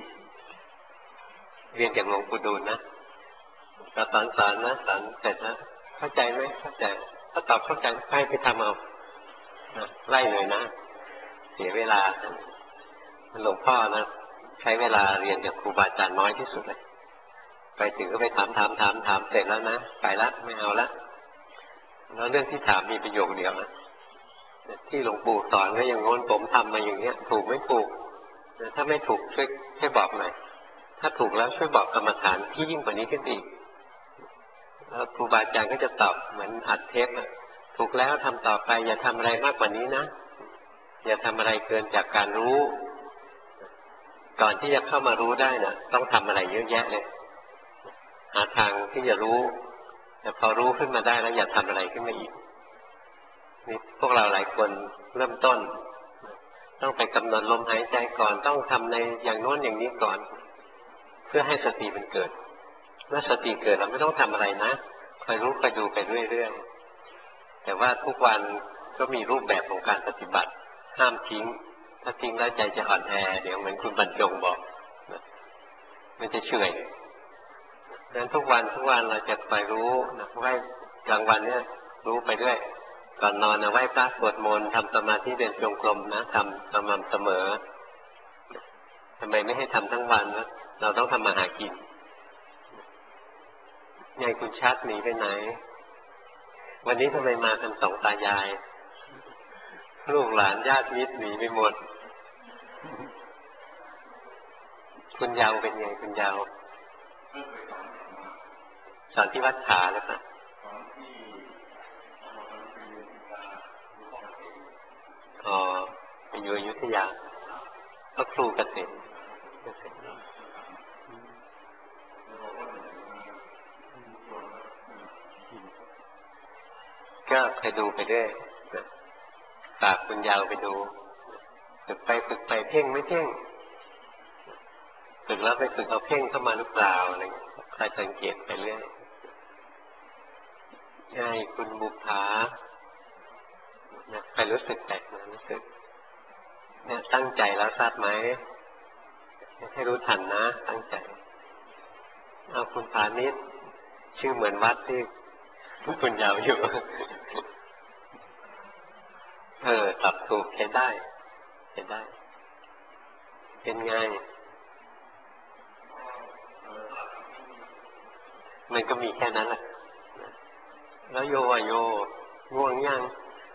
เรียนจากหลวงปู่ดูลนะก็สอนนะสอนเสร็จแล้วเข้าใจไหมเข้าใจถ้าตอบเข้าใจไปทำเอาไล่เลยนะเสียเวลาหลวงพ่อนะใช้เวลาเรียนกับครูบาอาจารย์น้อยที่สุดเลยไปถึงก็ไปถามเสร็จแล้วนะไปละไม่เอาละแล้วเรื่องที่ถามมีประโยคเดียวนะที่หลวงปู่สอนก็อย่างโน้นผมทำมาอย่างเงี้ยถูกไม่ถูกถ้าไม่ถูกช่วยบอกหน่อยถ้าถูกแล้วช่วยบอกกรรมฐานที่ยิ่งกว่านี้ขึ้นอีกแล้วครูบาอาจารย์ก็จะตอบเหมือนอัดเทปนะถูกแล้วทำต่อไปอย่าทำอะไรมากกว่านี้นะอย่าทำอะไรเกินจากการรู้ก่อนที่จะเข้ามารู้ได้นะต้องทำอะไรเยอะแยะเลยหาทางที่จะรู้แต่พอรู้ขึ้นมาได้แล้วอย่าทำอะไรขึ้นมาอีกนี่พวกเราหลายคนเริ่มต้นต้องไปกำหนดลมหายใจก่อนต้องทำในอย่างโน้นอย่างนี้ก่อนเพื่อให้สติมันเกิดเมื่อสติเกิดเราไม่ต้องทำอะไรนะคอยรู้คอยดูไปเรื่อยๆแต่ว่าทุกวันก็มีรูปแบบของการปฏิบัติห้ามทิ้งถ้าทิ้งแล้วใจจะอ่อนแอเดี๋ยวเหมือนคุณบรรจงบอกมันจะเฉื่อยดังนั้นทุกวันเราจะคอยรู้นะไหว้กลางวันเนี่ยรู้ไปด้วยก่อนนอนนะไหว้พระสวดมนต์ทำสมาธิเดินจงกรมนะทำสม่ำเสมอทำไมไม่ให้ทำทั้งวันนะเราต้องทำมาหากินไงคุณชัดหนีไปไหนวันนี้ทำไมมากันสองตายายลูกหลานญาติมิตรหนีไปหมดคุณยาวเป็นไงคุณยาวสอนที่วัดขาหรือเปล่าอ๋อไปอยู่อยุธยาก็ครูเกษตรก็ไปดูไปด้วยฝากคุณยาวไปดูฝึกไปเพ่งไม่เพ่งฝึกแล้วไปฝึกเอาเพ่งเข้ามาหรือเปล่าอะไรคอยสังเกตไปเรื่อยใช่คุณบุภาไปรู้สึกแตกนะรู้สึกเนี่ยตั้งใจแล้วทราบไหมให้รู้ทันนะตั้งใจเอาคุณพานิชชื่อเหมือนวัดที่คุณยาวอยู่ตอบถูกใช้ได้เป็นไงมันก็มีแค่นั้นแหละแล้วโยง่วงยัง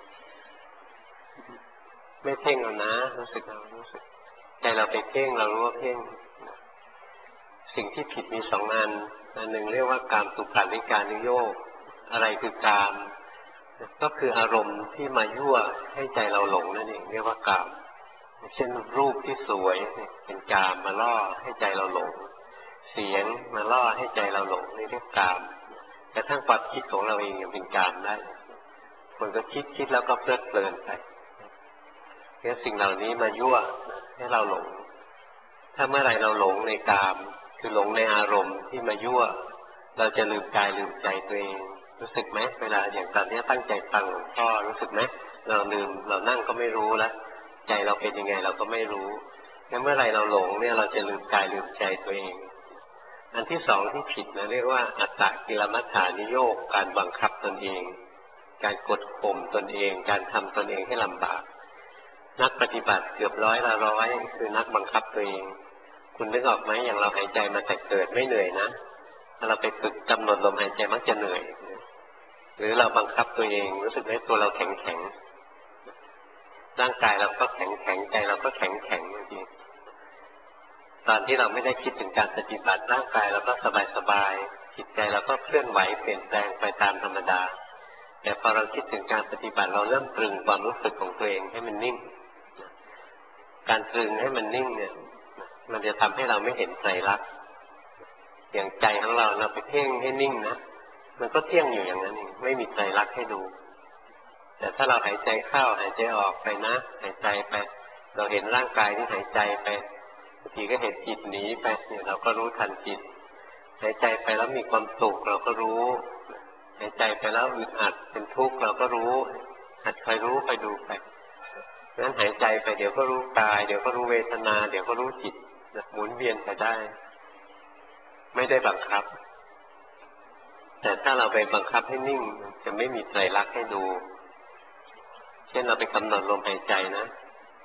ไม่เพ่งเอานะรู้สึกใจเราไปเพ่งเรารู้ว่าเพ่งสิ่งที่ผิดมีสองอันหนึ่งเรียกว่ากามสุขาริการนิโยคอะไรคือกามก็คืออารมณ์ที่มายั่วให้ใจเราหลงนั่นเองเรียกว่ากามเช่นรูปที่สวยเป็นกามมาล่อให้ใจเราหลงเสียงมาล่อให้ใจเราหลงนี่เรียกกามแต่ทั้งความคิดของเราเองยังเป็นกามได้คนก็คิดแล้วก็เพลิดเพลินไปเนี่ยสิ่งเหล่านี้มายั่วให้เราหลงถ้าเมื่อไหร่เราหลงในกามคือหลงในอารมณ์ที่มายั่วเราจะลืมกายลืมใจตัวเองรู้สึกไหมเวลาอย่างตอนนี้ตั้งใจฟังหลวงพ่อรู้สึกไหมเราลืมเรานั่งก็ไม่รู้แล้วใจเราเป็นยังไงเราก็ไม่รู้งั้นเมื่อไหร่เราหลงเนี่ยเราจะลืมกายลืมใจตัวเองอันที่สองที่ผิดนะเรียกว่าอัตตกิลมัฏฐานิโยคการบังคับตนเองการกดข่มตนเองการทำตนเองให้ลำบากนักปฏิบัติเกือบ100คือนักบังคับตัวเองคุณนึกออกไหมอย่างเราหายใจมาแต่เกิดไม่เหนื่อยนะถ้าเราไปฝึกกำหนดลมหายใจมักจะเหนื่อยหรือเราบังคับตัวเองรู้สึกไหมตัวเราแข็งร่างกายเราก็แข็งใจเราก็แข็งจริงตอนที่เราไม่ได้คิดถึงการปฏิบัติร่างกายเราก็สบายจิตใจเราก็เคลื่อนไหวเปลี่ยนแปลงไปตามธรรมดาแต่พอเราคิดถึงการปฏิบัติเราเริ่มตรึงความรู้สึกของตัวเองให้มันนิ่งการตรึงให้มันนิ่งเนี่ยมันจะทำให้เราไม่เห็นไตรลักษณ์อย่างใจของเราไปเพ่งให้นิ่งนะมันก็เที่ยงอยู่อย่างนั้นเองไม่มีไตรลักษณ์ให้ดูแต่ถ้าเราหายใจเข้าหายใจออกไปนะหายใจไปเราเห็นร่างกายที่หายใจไปบางทีก็เห็นจิตหนีไปเนี่ยเราก็รู้ทันจิตหายใจไปแล้วมีความสุขเราก็รู้หายใจไปแล้วอึดอัดเป็นทุกข์เราก็รู้หัดคอยรู้คอยดูไปงั้นหายใจไปเดี๋ยวก็รู้กายเดี๋ยวก็รู้เวทนาเดี๋ยวก็รู้จิตหมุนเวียนไปได้ไม่ได้บังคับแต่ถ้าเราไปบังคับให้นิ่งจะไม่มีไตรลักษณ์ให้ดูเช่นเราไปกำหนดลมหายใจนะ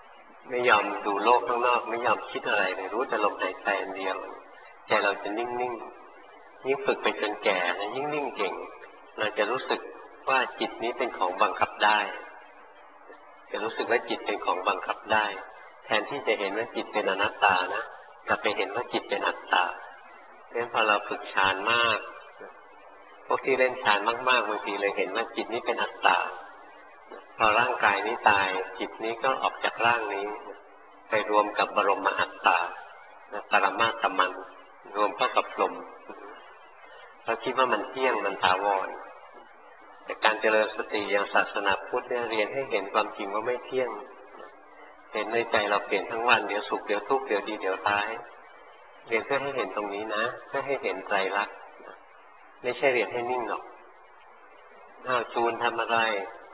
ไม่ยอมดูโลกข้างนอกไม่ยอมคิดอะไรเลยรู้แต่ลมหายใจอันเดียวใจเราจะนิ่งๆยิ่งฝึกไปจนแก่นะยิ่งนิ่งเก่งเราจะรู้สึกว่าจิตนี้เป็นของบังคับได้จะรู้สึกว่าจิตเป็นของบังคับได้แทนที่จะเห็นว่าจิตเป็นอนัตตานะกลับไปเห็นว่าจิตเป็นอัตตาเพราะฉะนั้นพอเราฝึกฌานมากพวกที่เล่นฌานมากๆบางทีเลยเห็นว่าจิตนี้เป็นอัตตาพอร่างกายนี้ตายจิตนี้ก็ออกจากร่างนี้ไปรวมกับบรมอัตตาปรมาตมันรวมเข้ากับลมเราคิดว่ามันเที่ยงมันถาวรแต่การเจริญสติอย่างศาสนาพุทธเนี่ยเรียนให้เห็นความจริงว่าไม่เที่ยงเห็นในใจเราเปลี่ยนทั้งวันเดี๋ยวสุขเดี๋ยวทุกข์เดี๋ยวดีเดี๋ยวร้ายเรียนเพื่อให้เห็นตรงนี้นะเพื่อให้เห็นไตรลักษณ์ไม่ใช่เรียนให้นิ่งหรอกจูนทำอะไร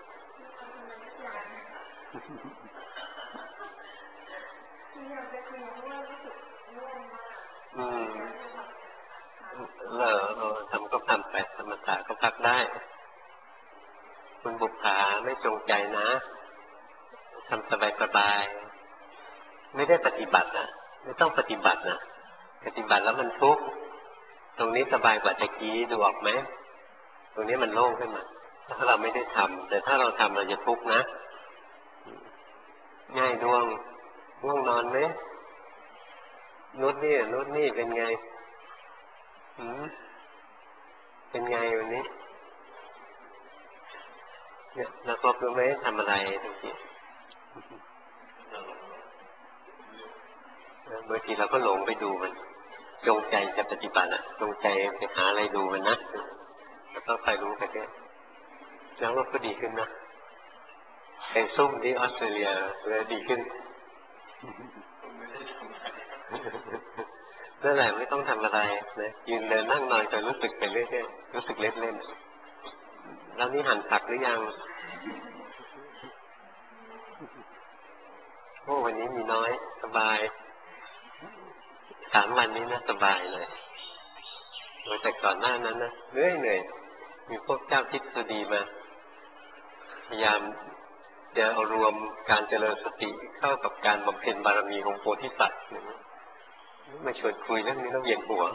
ทำก็ทำไปสมถะก็พักได้คุณบุปผาไม่จงใจนะทำสบายๆไม่ได้ปฏิบัตินะไม่ต้องปฏิบัตินะปฏิบัติแล้วมันทุกข์ตรงนี้สบายกว่าตะกี้ดูออกไหมตรงนี้มันโล่งขึ้นมาถ้าเราไม่ได้ทำแต่ถ้าเราทำเราจะทุกข์นะง่ายง่วงนอนไหมนุชนี่เป็นไงเป็นไงวันนี้เนี่ยเราก็รู้ไหมทำอะไรทุกทีบางทีเราก็หลงไปดูมันจงใจจะปฏิบัติจงใจไปหาอะไรดูมันนะแล้วก็ไปรู้ไปเรื่อยแล้วก็ดีขึ้นนะไปซุ่มที่ออสเตรเลียเลยดีขึ้นนั่นแหละไม่ต้องทำอะไรนะยืนเดินนั่งนอนจะรู้สึกไปเรื่อยๆรู้สึกเล่นๆแล้วนี่หั่นผักหรือยังโอ้วันนี้มีน้อยสบาย3 วันนี้นะสบายเลยแต่ก่อนหน้านั้นนะเหนื่อยมีพวกเจ้าทฤษฎีมาพยายามจะเอารวมการเจริญสติเข้ากับการบำเพ็ญบารมีของโพธิสัตว์มาชวนคุยเรื่องนี้ต้องเวียนหัว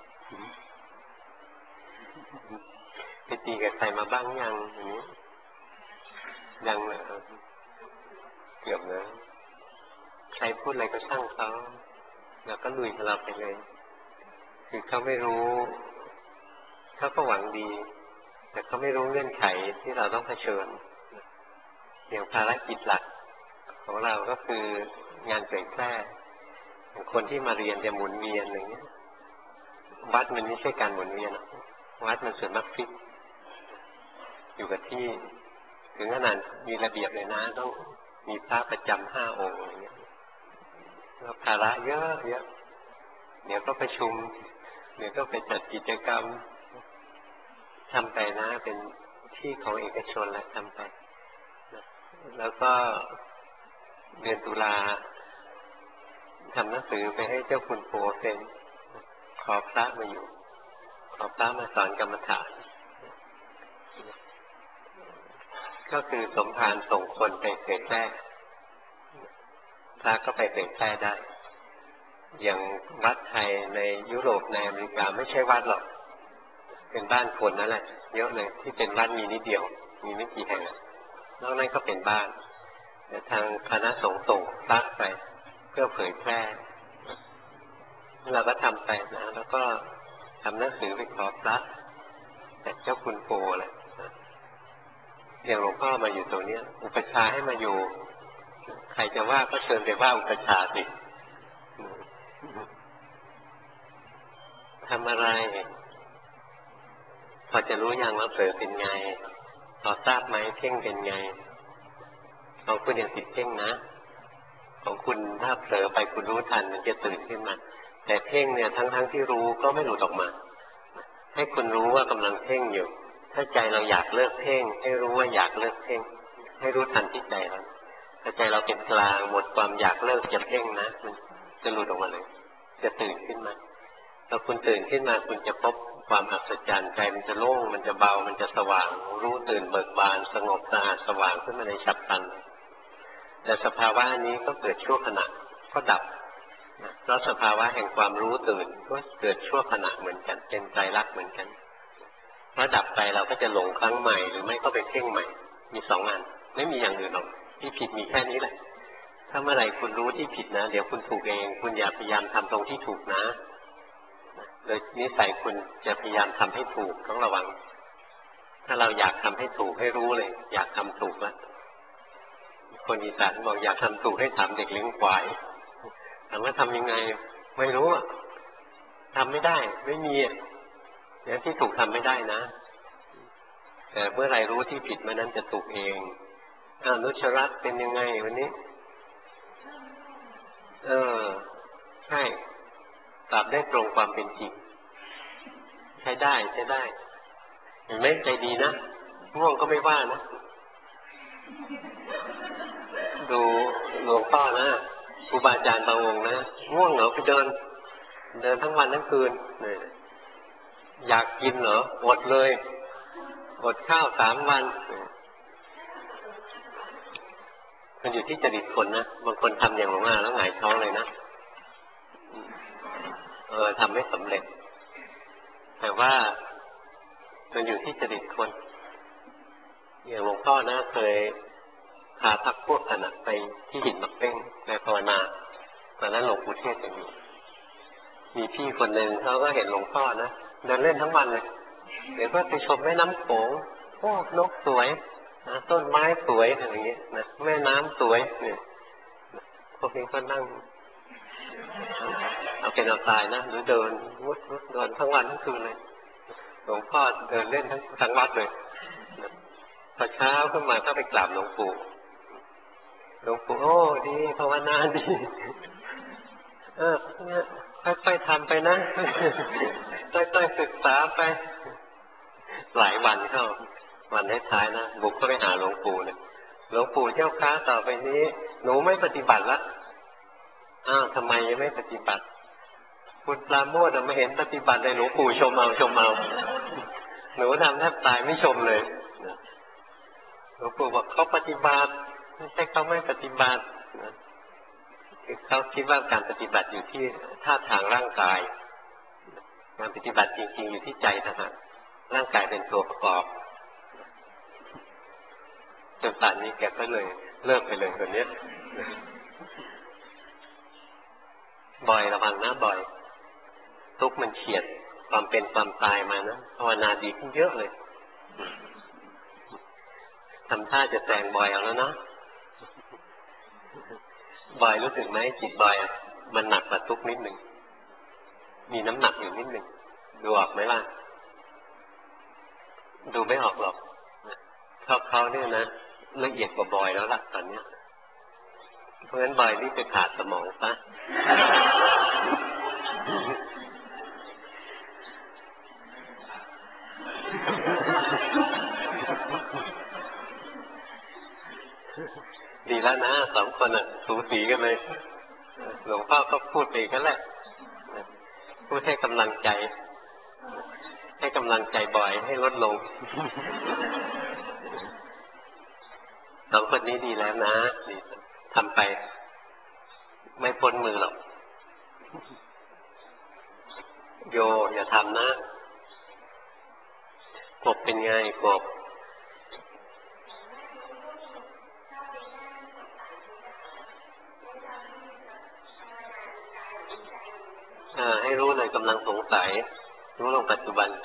ไปตีกับใครมาบ้างยังอย่างนี้ยังเลยเกือบนะใครพูดอะไรก็ช่างเขาเราก็ลุยของเราไปเลยคือเขาไม่รู้เขาก็หวังดีแต่เขาไม่รู้เงื่อนไขที่เราต้องเผชิญอย่างภารกิจหลักของเราก็คืองานเผยแพร่คนที่มาเรียนจะหมุนเวียนอย่างเงี้ยวัดมันไม่ใช่การหมุนเวียนวัดมันส่วนมากฟิกอยู่กับที่ถึงขนาดมีระเบียบเลยนะต้องมีพระประจำ5 องค์อย่างเงี้ยแล้วภาระเยอะเดี๋ยวก็ประชุมเดี๋ยวก็ไปจัดกิจกรรมทำไปนะเป็นที่ของเอกชนแหละทำไปแล้วก็เดือนตุลาทำหนังสือไปให้เจ้าคุณโปเซ็นขอพระมาอยู่ขอพระมาสอนกรรมฐานก็คือสมภารส่งคนไปเผยแพร่พระก็ไปเผยแพร่ได้อย่างวัดไทยในยุโรปในอเมริกาไม่ใช่วัดหรอกเป็นบ้านคนนั่นแหละเยอะเลยที่เป็นวัดมีนิดเดียวมีไม่กี่แห่งนอกนั้นก็เป็นบ้านแต่ทางคณะสงฆ์ส่งพระไปเพื่อเผยแพร่เราก็ทำไปนะแล้วก็ทำหนังสือไปขอพระแต่เจ้าคุณโปเลยอย่างหลวงพ่อมาอยู่ตรงนี้อุปชาให้มาอยู่ใครจะว่าก็เชิญไปว่าอุปชาสิทำอะไรพอจะรู้ยังว่าเผลอเป็นไงพอทราบไหมเพ่งเป็นไงของคุณยังติดเพ่งนะของคุณถ้าเผลอไปคุณรู้ทันมันจะตื่นขึ้นมาแต่เพ่งเนี่ยทั้งที่รู้ก็ไม่หลุดออกมาให้คุณรู้ว่ากำลังเพ่งอยู่ถ้าใจเราอยากเลิกเพ่งให้รู้ว่าอยากเลิกเพ่งให้รู้ทันที่ใจเราถ้าใจเราเป็นกลางหมดความอยากเลิกจะเพ่งนะมันจะหลุดออกมาเลยจะตื่นขึ้นมาพอคุณตื่นขึ้นมาคุณจะพบความอัศจรรย์ใจมันจะโล่งมันจะเบามันจะสว่างรู้ตื่นเบิกบานสงบสะอาดสว่างขึ้นมาในฉับพลันแต่สภาวะนี้ก็เกิดชั่วขณะก็ดับเพราะสภาวะแห่งความรู้ตื่นก็เกิดชั่วขณะเหมือนกันเป็นไตรลักษณ์เหมือนกันเพราะดับไปเราก็จะหลงครั้งใหม่หรือไม่ก็ไปเพ่งใหม่มีสองอันไม่มีอย่างอื่นหรอกที่ผิดมีแค่นี้แหละถ้าเมื่อไหร่คุณรู้ที่ผิดนะเดี๋ยวคุณถูกเองคุณอย่าพยายามทำตรงที่ถูกนะโดยนิสัยคุณจะพยายามทำให้ถูกต้องระวังถ้าเราอยากทำให้ถูกให้รู้เลยอยากทำถูกแล้วคนอีสานบอกอยากทำถูกให้ถามเด็กเลี้ยงควายถามว่าทำยังไงไม่รู้อ่ะทำไม่ได้ไม่มีอย่างที่ถูกทำไม่ได้นะแต่เมื่อไรรู้ที่ผิดมันนั้นจะถูกเองนุชรัตน์เป็นยังไงวันนี้ใช่ตอบได้ตรงความเป็นจริงใช้ได้ใช้ได้เห็นไหมใจดีนะง่วงก็ไม่ว่านะดูหลวงพ่อนะครูบาอาจารย์บางองค์นะง่วงเหรอไปเดินทั้งวันทั้งคืนอยากกินเหรออดเลยอดข้าว3 วันมันอยู่ที่จริตคนนะบางคนทำอย่างหลวงอาแล้วหงายท้องเลยนะทำไม่สำเร็จแต่ว่ามันอยู่ที่จริตคนอย่างหลวงพ่อนะเคยพาพักพวกกันไปที่หินมักเป้งไปภาวนาตอนนั้นหลวงปู่เทศยังอยู่มีพี่คนหนึ่งเขาก็เห็นหลวงพ่อนะเดินเล่นทั้งวันเลยเดี๋ยวก็ไปชมแม่น้ำโขงโอ้นกสวยต้นไม้สวยอะไรอย่างเงี้ยนะแม่น้ำสวยเนี่ยพวกนี้ก็นั่งเอาเป็นเอาตายนะหรือเดินทั้งวันทั้งคืนเลยหลวงพ่อเดินเล่นทั้งวัดเลยพอเช้าขึ้นมาก็ไปกราบหลวงปู่โอ้ดีภาวนาดีเนี่ยค่อยๆทำไปนะค่อยๆศึกษาไปหลายวันเข้าวันท้ายๆนะบุกเข้าไปหาหลวงปู่เนี่ยหลวงปู่เจ้าค้าต่อไปนี้หนูไม่ปฏิบัติละทำไมยังไม่ปฏิบัติคุณปราโมทไม่เห็นปฏิบัติเลยหลวงปู่ชมเอาหนูทำแทบตายไม่ชมเลยหลวงปู่บอกเขาปฏิบัติไม่ใช่เขาไม่ปฏิบัติเขาคิดว่าการปฏิบัติอยู่ที่ท่าทางร่างกายการปฏิบัติจริงๆอยู่ที่ใจนะฮะร่างกายเป็นตัวประกอบจนป่านนี้แกก็เลยเลิกไปเลยคนนี้บ่อยระวังนะบ่อยทุกมันเฉียดความเป็นความตายมานะภาวนาดีขึ้นเยอะเลยทำท่าจะแซงบ่อยเอาแล้วเนาะบ่อยรู้สึกไหมจิตบ่อยมันหนักกว่าทุกนิดหนึ่งมีน้ำหนักอยู่นิดหนึ่งดูออกไหมล่ะดูไม่ออกหรอกเขาเนี่ยนะละเอียดกว่าบ่อยแล้วล่ะตอนนี้เพราะฉะนั้นบ่อยนี่ไปผ่าสมองซะดีแล้วนะ2 คนสูสีกันเลยหลวงพ่อก็พูดไปกันแหละพูดให้กำลังใจบ่อยให้ลดลง2 คนนี้ดีแล้วนะดีทำไปไม่พ้นมือหรอกโยอย่าทำนะกบเป็นไงกบให้รู้เลยกำลังสงสัยรู้ลงปัจจุบันไป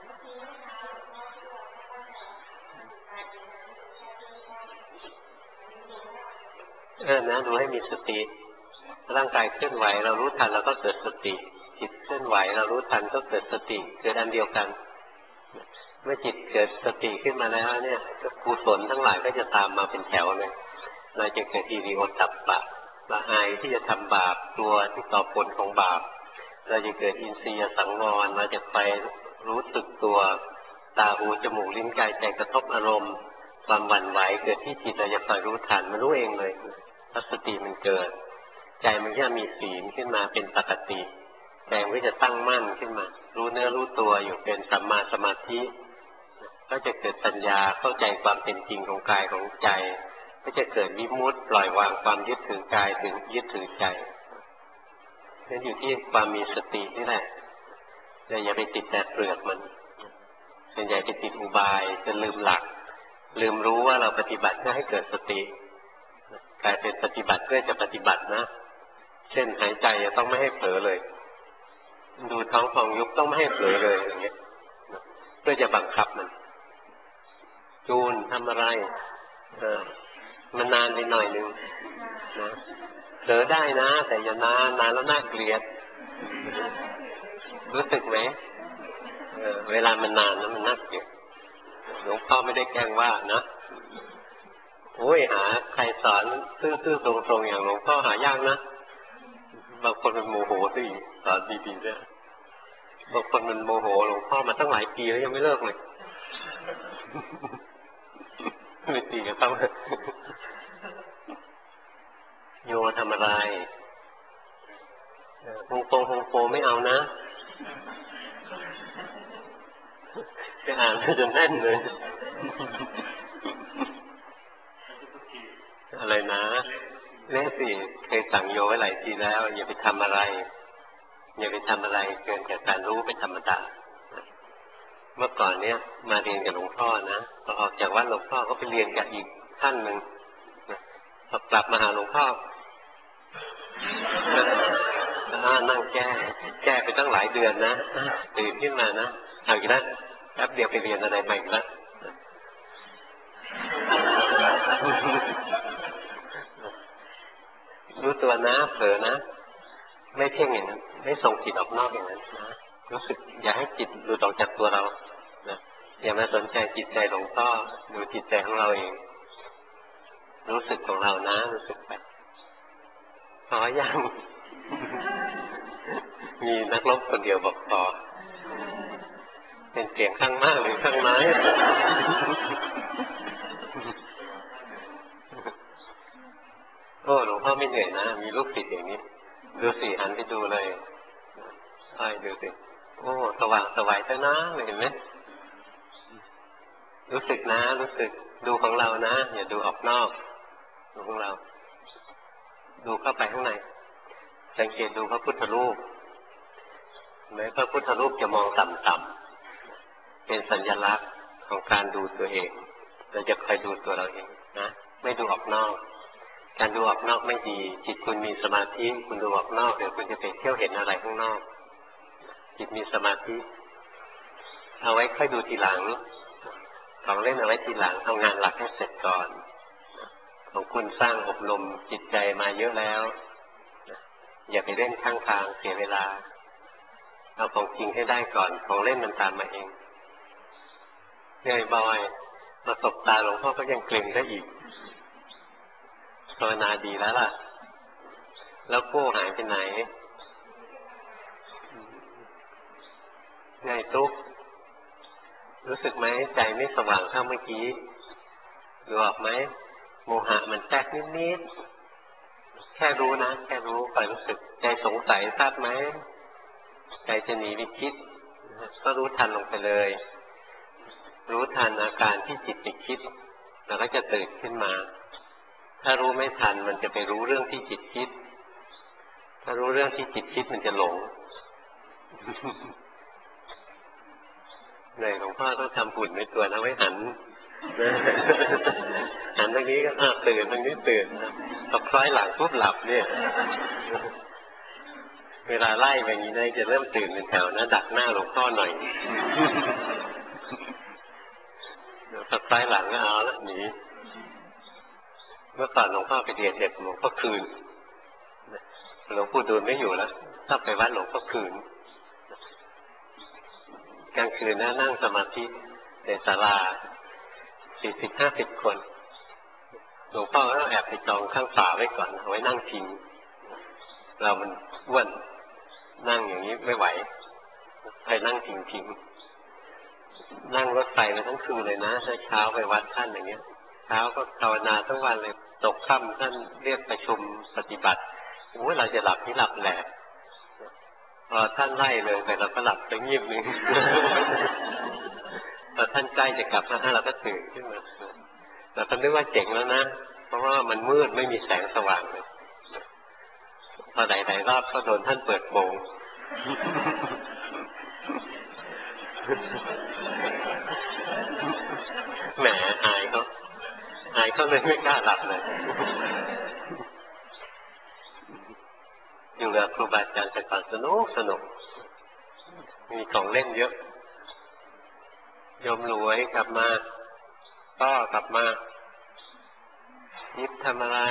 นะดูให้มีสติร่างกายเคลื่อนไหวเรารู้ทันเราก็เกิดสติจิตเคลื่อนไหวเรารู้ทันก็เกิดสติเกิดอันเดียวกันเมื่อจิตเกิดสติขึ้นมาแล้วเนี่ยกุศลทั้งหลายก็จะตามมาเป็นแถวเลยเราจะเกิดอิริโอตตัปปะละอายที่จะทำบาปกลัวที่ต่อผลของบาปเราจะเกิดอินทรียสังวรเราจะไปรู้สึกตัวตาหูจมูกลิ้นกายใจกระทบอารมณ์ความหวั่นไหวเกิดที่จิตเราจะคอยรู้ทันมันรู้เองเลยสติมันเกิดใจมันจะมีศีลขึ้นมาเป็นปกติใจมันก็จะตั้งมั่นขึ้นมารู้เนื้อรู้ตัวอยู่เป็นสัมมาสมาธิก็จะเกิดปัญญาเข้าใจความเป็นจริงของกายของใจก็ก็จะเกิดวิมุตติปล่อยวางความยึดถือกายถึงยึดถือใจนั่นอยู่ที่ความมีสตินี่แหละแต่อย่าไปติดแต่เปลือกมันส่วนใหญ่ไปติดอุบายจะลืมหลักลืมรู้ว่าเราปฏิบัติเพื่อให้เกิดสติกลายเป็นปฏิบัติเพื่อจะปฏิบัตินะเช่นหายใจจะต้องไม่ให้เผลอเลยดูท้องฟองยุบต้องไม่ให้เผลอเลยอย่างเงี้ยเพื่อจะบังคับมันจูนทำอะไรมันนานไปหน่อยนึงนะเผลอได้นะแต่อย่านานแล้วน่าเกลียดรู้สึกไหมเวลามันนานแล้วมันน่าเกลียดหลวงพ่อไม่ได้แกล้งว่านะโอ้ยหาใครสอนซื่อๆตรงๆอย่างหลวงพ่อหายากนะบางคนมันโมโหสิสอนดีๆเนี่ยบางคนมันโมโหหลวงพ่อมาตั้งหลายปีแล้วยังไม่เลิกเลยไม่ตีกันต้องโยทำอะไรฮงโปไม่เอานะจะอ่านจนแน่นเลยอะไรนะเล่สิเคยสั่งโยไว้หลายทีแล้วอย่าไปทำอะไรอย่าไปทำอะไรเกินจากการรู้เป็นธรรมดาเมื่อก่อนเนี้ยมาเรียนกับหลวงพ่อนะพอออกจากวัดหลวงพ่อก็ไปเรียนกับอีกท่านหนึ่งพอกลับมาหาหลวงพ่อนั่งแก้ไปตั้งหลายเดือนนะตื่นขึ้นมานะเอาอีกแล้วแป๊บเดียวไปเรียนอะไรใหม่อีกแล้วรู้ตัวนะเผลอนะไม่เพ่งอย่างนั้นไม่ส่งจิตออกนอกอย่างนั้นนะรู้สึกอย่าให้จิตหลุดออกจากตัวเรานะอย่ามาสนใจจิตใจหลวงพ่อดูจิตใจของเราเองรู้สึกของเรานะรู้สึกไปพอยังมีนักรบคนเดียวบอกพอเป็นเสียงข้างมากหรือข้างน้อยโอ้หลวงพ่อไม่เหนื่อยนะมีลูกศิษย์อย่างนี้ดูสิหันไปดูเลยดูสิโอ้สว่างสวายซะนะเห็นไหมรู้สึกนะรู้สึกดูของเรานะอย่าดูออกนอกดูของเราดูเข้าไปข้างในสังเกตดูพระพุทธรูปแม้พระพุทธรูปจะมองต่ำๆเป็นสัญลักษณ์ของการดูตัวเองเราจะคอยดูตัวเราเองนะไม่ดูออกนอกการดูออกนอกไม่ดีจิตคุณมีสมาธิคุณดูออกนอกเดี๋ยวคุณจะไปเที่ยวเห็นอะไรข้างนอกจิตมีสมาธิเอาไว้ค่อยดูทีหลังของเล่นเอาไว้ทีหลังเอางานหลักให้เสร็จก่อนของคุณสร้างอบรมจิตใจมาเยอะแล้วอย่าไปเล่นข้างทางเสียเวลาเอาของจริงให้ได้ก่อนของเล่นมันตามมาเองเหนื่อยบ่อยประสบตาหลวงพ่อก็ยังเกร็งได้อีกภาวนาดีแล้วล่ะแล้วโก้หายไปไหนไงตุ๊กรู้สึกไหมใจไม่สว่างเท่าเมื่อกี้รู้ออกไหมโมหะมันแทรกนิดๆแค่รู้นะแค่รู้คอยรู้สึกใจสงสัยทราบไหมใจจะหนีไปคิดก็รู้ทันลงไปเลยรู้ทันอาการที่จิตไปคิดแล้วก็จะตื่นขึ้นมาถ้ารู้ไม่ทันมันจะไปรู้เรื่องที่จิตคิดถ้ารู้เรื่องที่จิตคิดมันจะหลงในหลวงพ่อต้องทำหุ่นในตัวนะไว้หันหันตรงนี้ก็ตื่นตรงนี้ตื่นพอคล้อยหลังปุ๊บหลับเนี่ยเวลาไล่แบบนี้จะเริ่มตื่นเป็นแถวนะดักหน้าหลวงพ่อหน่อยพอคล้อยหลังก็เอาละหนีเมื่อก่อนหลวงพ่อไปเรียนเด็กหลวงพ่อคืนหลวงปู่ดูลไม่อยู่แล้วถ้าไปวัดหลวงพ่อคืนกลางคืนนะนั่งสมาธิในศาลา40-50 คนหลวงพ่อก็แอบไปจองข้างฝาไว้ก่อนเอาไว้นั่งพิงเรามันอ้วนนั่งอย่างนี้ไม่ไหวไปนั่งพิงนั่งรถไฟไปทั้งคืนเลยนะเช้าไปวัดท่านอย่างเงี้ยเช้าก็ภาวนาทั้งวันเลยตกค่ำท่านเรียกประชุมปฏิบัติโอ้เราจะหลับที่หลับแหละพอท่านไล่เลยไปเราก็หลับไปงีบนึงพอท่านใกล้จะกลับมาเราก็ตื่นขึ้นมาเราก็นึกว่าเจ๋งแล้วนะเพราะว่ามันมืดไม่มีแสงสว่างเลยพอหลายๆรอบก็โดนท่านเปิดโปงแหมอายเขาเลยไม่กล้าหลับเลยอยู่กับครูบาอาจารย์แต่ก่อนสนุกมีของเล่นเยอะโยมรวยกลับมาก็กลับมายิบทำอะไร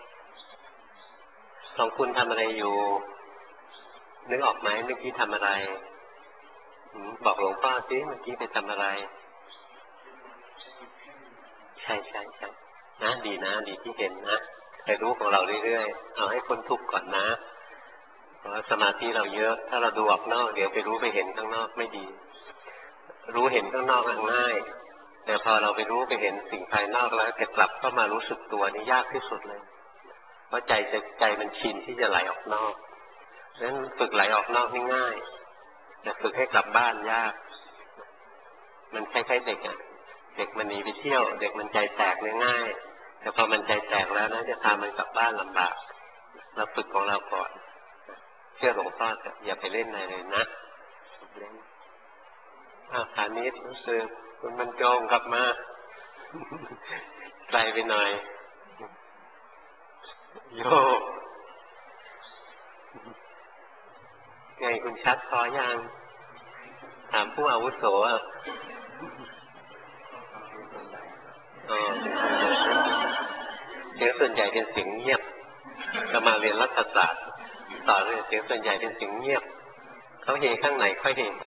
ของคุณทำอะไรอยู่นึกออกไหมเมื่อกี้ทำอะไรบอกหลวงพ่อสิเมื่อกี้ไปทำอะไรใช่นะดีที่เห็นนะไปรู้ของเราเรื่อยๆเอาให้พ้นทุกข์ก่อนนะเพราะสมาธิเราเยอะถ้าเราดูออกนอกเดี๋ยวไปรู้ไปเห็นข้างนอกไม่ดีรู้เห็นข้างนอกง่ายแต่พอเราไปรู้ไปเห็นสิ่งภายนอกแล้วจะกลับเข้ามารู้สึกตัวนี่ยากที่สุดเลยเพราะใจมันชินที่จะไหลออกนอกเพราะฉะนั้นฝึกไหลออกนอกนี่ง่ายแต่ฝึกให้กลับบ้านยากมันคล้ายๆเด็กอ่ะเด็กมันหนีไปเที่ยวเด็กมันใจแตกง่ายแต่พอมันใจแตกแล้วนะจะพามันกลับบ้านลำบากเราฝึกของเราก่อนเชื่อหลวงพ่ออย่าไปเล่นอะไรเลยนะเล่นฐานิชรู้สึกคุณบรรจงกลับมาไกลไปหน่อยโยกไงคุณชัดพอยังถามผู้อาวุโสอ่ะเสียงส่วนใหญ่เป็นเสียงเงียบจะมาเรียนรัฐศาสตร์ต่อเลยเสียงส่วนใหญ่เป็นเสียงเงียบเขาเฮข้างไหนค่อยเฮ